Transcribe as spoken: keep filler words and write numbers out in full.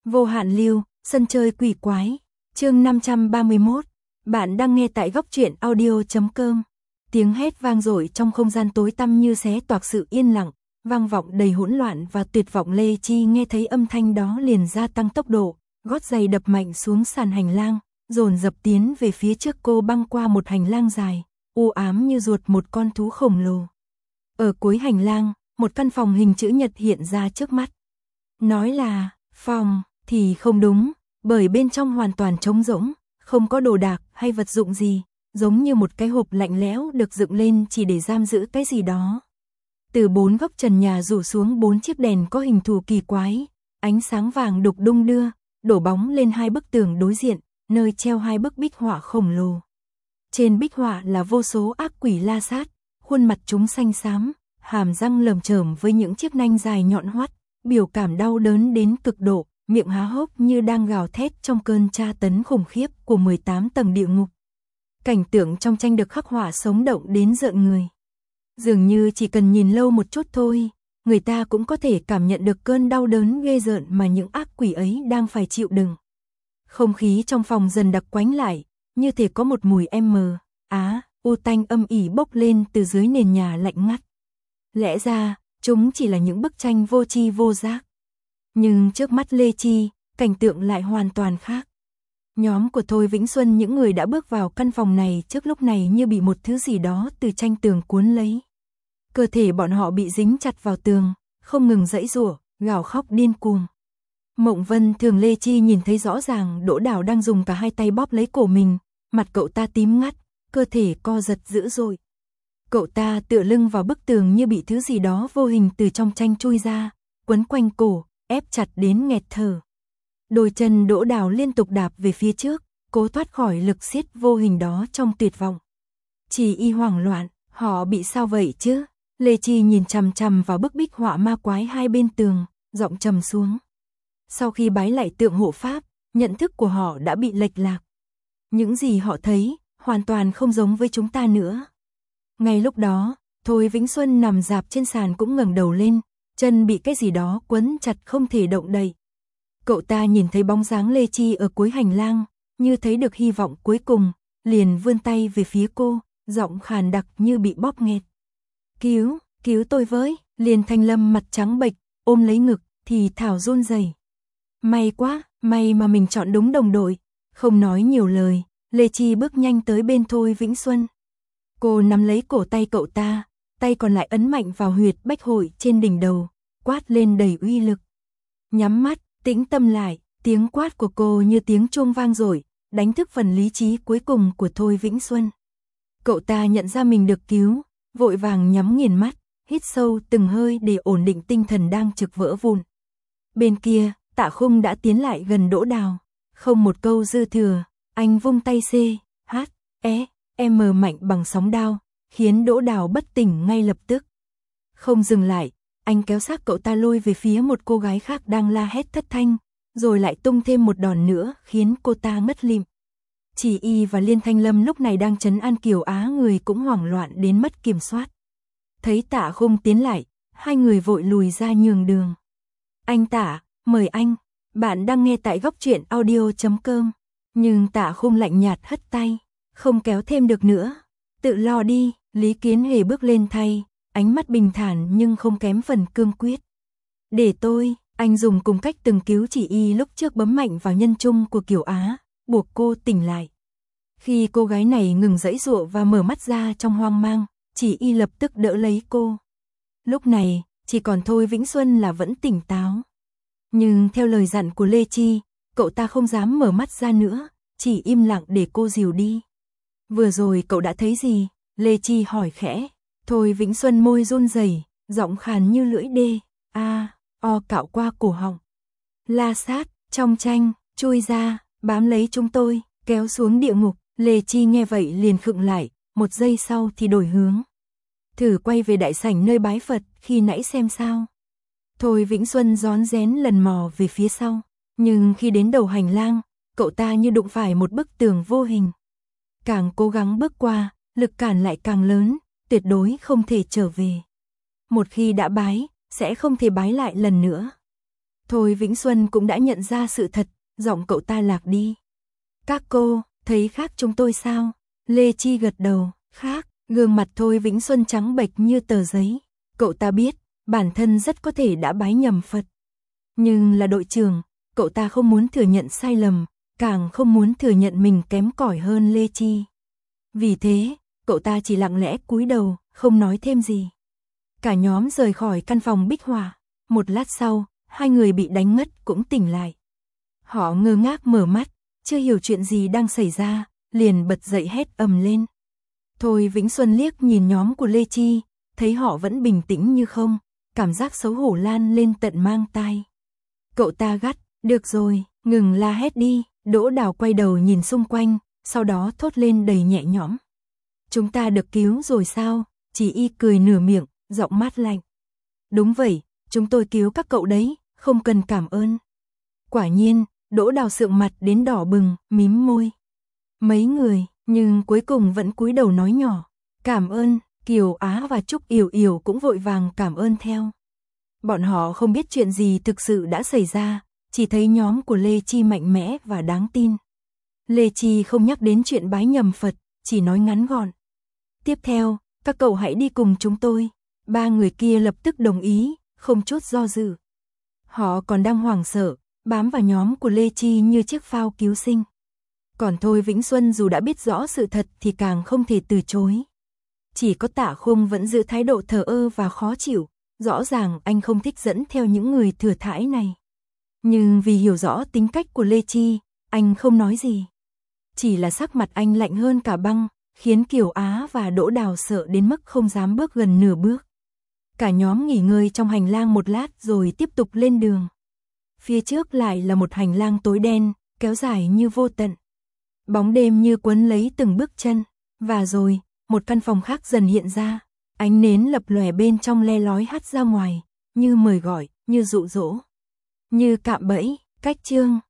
Vô hạn lưu, sân chơi quỷ quái, chương năm trăm ba mươi mốt. Bạn đang nghe tại góc truyện audio chấm com. Tiếng hét vang dội trong không gian tối tăm như xé toạc sự yên lặng, vang vọng đầy hỗn loạn và tuyệt vọng. Lê Chi nghe thấy âm thanh đó liền gia tăng tốc độ, gót giày đập mạnh xuống sàn hành lang, dồn dập tiến về phía trước. Cô băng qua một hành lang dài, u ám như ruột một con thú khổng lồ. Ở cuối hành lang, một căn phòng hình chữ nhật hiện ra trước mắt. Nói là phòng thì không đúng, bởi bên trong hoàn toàn trống rỗng, không có đồ đạc hay vật dụng gì, giống như một cái hộp lạnh lẽo được dựng lên chỉ để giam giữ cái gì đó. Từ bốn góc trần nhà rủ xuống bốn chiếc đèn có hình thù kỳ quái, ánh sáng vàng đục đung đưa, đổ bóng lên hai bức tường đối diện, nơi treo hai bức bích họa khổng lồ. Trên bích họa là vô số ác quỷ la sát, khuôn mặt chúng xanh xám, hàm răng lởm chởm với những chiếc nanh dài nhọn hoắt, biểu cảm đau đớn đến cực độ, miệng há hốc như đang gào thét trong cơn tra tấn khủng khiếp của mười tám tầng địa ngục. Cảnh tượng trong tranh được khắc họa sống động đến rợn người. Dường như chỉ cần nhìn lâu một chút thôi, người ta cũng có thể cảm nhận được cơn đau đớn ghê rợn mà những ác quỷ ấy đang phải chịu đựng. Không khí trong phòng dần đặc quánh lại, như thể có một mùi m, á, u tanh âm ỉ bốc lên từ dưới nền nhà lạnh ngắt. Lẽ ra, chúng chỉ là những bức tranh vô tri vô giác. Nhưng trước mắt Lê Chi, cảnh tượng lại hoàn toàn khác. Nhóm của Thôi Vĩnh Xuân, những người đã bước vào căn phòng này trước lúc này, như bị một thứ gì đó từ tranh tường cuốn lấy. Cơ thể bọn họ bị dính chặt vào tường, không ngừng giãy giụa, gào khóc điên cuồng. Mộng Vân Thường Lê Chi nhìn thấy rõ ràng Đỗ Đào đang dùng cả hai tay bóp lấy cổ mình, mặt cậu ta tím ngắt, cơ thể co giật dữ dội. Cậu ta tựa lưng vào bức tường như bị thứ gì đó vô hình từ trong tranh chui ra, quấn quanh cổ, ép chặt đến nghẹt thở. Đôi chân Đỗ Đào liên tục đạp về phía trước, cố thoát khỏi lực siết vô hình đó trong tuyệt vọng. Chỉ y hoảng loạn, họ bị sao vậy chứ? Lê Chi nhìn chằm chằm vào bức bích họa ma quái hai bên tường, giọng trầm xuống. Sau khi bái lại tượng hộ pháp, nhận thức của họ đã bị lệch lạc. Những gì họ thấy, hoàn toàn không giống với chúng ta nữa. Ngay lúc đó, Thôi Vĩnh Xuân nằm rạp trên sàn cũng ngẩng đầu lên, chân bị cái gì đó quấn chặt không thể động đậy. Cậu ta nhìn thấy bóng dáng Lê Chi ở cuối hành lang, như thấy được hy vọng cuối cùng, liền vươn tay về phía cô, giọng khàn đặc như bị bóp nghẹt. Cứu, cứu tôi với. Liền Thanh Lâm mặt trắng bệch, ôm lấy ngực, thì thào run rẩy. May quá, may mà mình chọn đúng đồng đội. Không nói nhiều lời, Lê Chi bước nhanh tới bên Thôi Vĩnh Xuân. Cô nắm lấy cổ tay cậu ta, tay còn lại ấn mạnh vào huyệt bách hội trên đỉnh đầu, quát lên đầy uy lực. Nhắm mắt, tĩnh tâm lại, tiếng quát của cô như tiếng chuông vang dội, đánh thức phần lý trí cuối cùng của Thôi Vĩnh Xuân. Cậu ta nhận ra mình được cứu, vội vàng nhắm nghiền mắt, hít sâu từng hơi để ổn định tinh thần đang trực vỡ vụn. Bên kia, Tạ Khung đã tiến lại gần Đỗ Đào, không một câu dư thừa, anh vung tay C, H, E, M mạnh bằng sóng đao, khiến Đỗ Đào bất tỉnh ngay lập tức. Không dừng lại, anh kéo xác cậu ta lôi về phía một cô gái khác đang la hét thất thanh, rồi lại tung thêm một đòn nữa khiến cô ta ngất lịm. Chỉ y và Liên Thanh Lâm lúc này đang trấn an Kiều Á, người cũng hoảng loạn đến mất kiểm soát. Thấy Tạ Khung tiến lại, hai người vội lùi ra nhường đường. Anh Tạ, mời anh, bạn đang nghe tại góc truyện audio chấm com. Nhưng Tạ Khung lạnh nhạt hất tay, không kéo thêm được nữa. Tự lo đi. Lý Kiến Hề bước lên thay, ánh mắt bình thản nhưng không kém phần cương quyết. Để tôi, anh dùng cùng cách từng cứu Chỉ y lúc trước bấm mạnh vào nhân trung của Kiều Á, buộc cô tỉnh lại. Khi cô gái này ngừng giãy giụa và mở mắt ra trong hoang mang, Chỉ y lập tức đỡ lấy cô. Lúc này, chỉ còn Thôi Vĩnh Xuân là vẫn tỉnh táo. Nhưng theo lời dặn của Lê Chi, cậu ta không dám mở mắt ra nữa, chỉ im lặng để cô dìu đi. Vừa rồi cậu đã thấy gì? Lê Chi hỏi khẽ. Thôi Vĩnh Xuân môi run rẩy, giọng khàn như lưỡi đê, a, o cạo qua cổ họng. La sát, trong tranh, chui ra, bám lấy chúng tôi, kéo xuống địa ngục. Lê Chi nghe vậy liền khựng lại, một giây sau thì đổi hướng. Thử quay về đại sảnh nơi bái Phật khi nãy xem sao. Thôi Vĩnh Xuân rón rén lần mò về phía sau, nhưng khi đến đầu hành lang, cậu ta như đụng phải một bức tường vô hình. Càng cố gắng bước qua, lực cản lại càng lớn, tuyệt đối không thể trở về. Một khi đã bái, sẽ không thể bái lại lần nữa. Thôi Vĩnh Xuân cũng đã nhận ra sự thật, giọng cậu ta lạc đi. Các cô, thấy khác chúng tôi sao? Lê Chi gật đầu, khác, gương mặt Thôi Vĩnh Xuân trắng bệch như tờ giấy. Cậu ta biết, bản thân rất có thể đã bái nhầm Phật. Nhưng là đội trưởng, cậu ta không muốn thừa nhận sai lầm, càng không muốn thừa nhận mình kém cỏi hơn Lê Chi. Vì thế, cậu ta chỉ lặng lẽ cúi đầu, không nói thêm gì. Cả nhóm rời khỏi căn phòng Bích Hỏa. Một lát sau, hai người bị đánh ngất cũng tỉnh lại. Họ ngơ ngác mở mắt, chưa hiểu chuyện gì đang xảy ra, liền bật dậy hét ầm lên. Thôi Vĩnh Xuân liếc nhìn nhóm của Lê Chi, thấy họ vẫn bình tĩnh như không, cảm giác xấu hổ lan lên tận mang tai. Cậu ta gắt, được rồi, ngừng la hét đi. Đỗ Đào quay đầu nhìn xung quanh, sau đó thốt lên đầy nhẹ nhõm. Chúng ta được cứu rồi sao? Chỉ Y cười nửa miệng, giọng mát lạnh. Đúng vậy, chúng tôi cứu các cậu đấy, không cần cảm ơn. Quả nhiên, Đỗ Đào sượng mặt đến đỏ bừng, mím môi. Mấy người, nhưng cuối cùng vẫn cúi đầu nói nhỏ. Cảm ơn, Kiều Á và Trúc Yểu Yểu cũng vội vàng cảm ơn theo. Bọn họ không biết chuyện gì thực sự đã xảy ra, chỉ thấy nhóm của Lê Chi mạnh mẽ và đáng tin. Lê Chi không nhắc đến chuyện bái nhầm Phật, chỉ nói ngắn gọn. Tiếp theo, các cậu hãy đi cùng chúng tôi. Ba người kia lập tức đồng ý, không chút do dự. Họ còn đang hoảng sợ, bám vào nhóm của Lê Chi như chiếc phao cứu sinh. Còn Thôi Vĩnh Xuân dù đã biết rõ sự thật thì càng không thể từ chối. Chỉ có Tạ Khung vẫn giữ thái độ thờ ơ và khó chịu, rõ ràng anh không thích dẫn theo những người thừa thãi này. Nhưng vì hiểu rõ tính cách của Lê Chi, anh không nói gì. Chỉ là sắc mặt anh lạnh hơn cả băng, khiến Kiều Á và Đỗ Đào sợ đến mức không dám bước gần nửa bước. Cả nhóm nghỉ ngơi trong hành lang một lát rồi tiếp tục lên đường. Phía trước lại là một hành lang tối đen, kéo dài như vô tận. Bóng đêm như quấn lấy từng bước chân, và rồi, một căn phòng khác dần hiện ra, ánh nến lập lòe bên trong le lói hắt ra ngoài, như mời gọi, như dụ dỗ, như cạm bẫy. Cách chương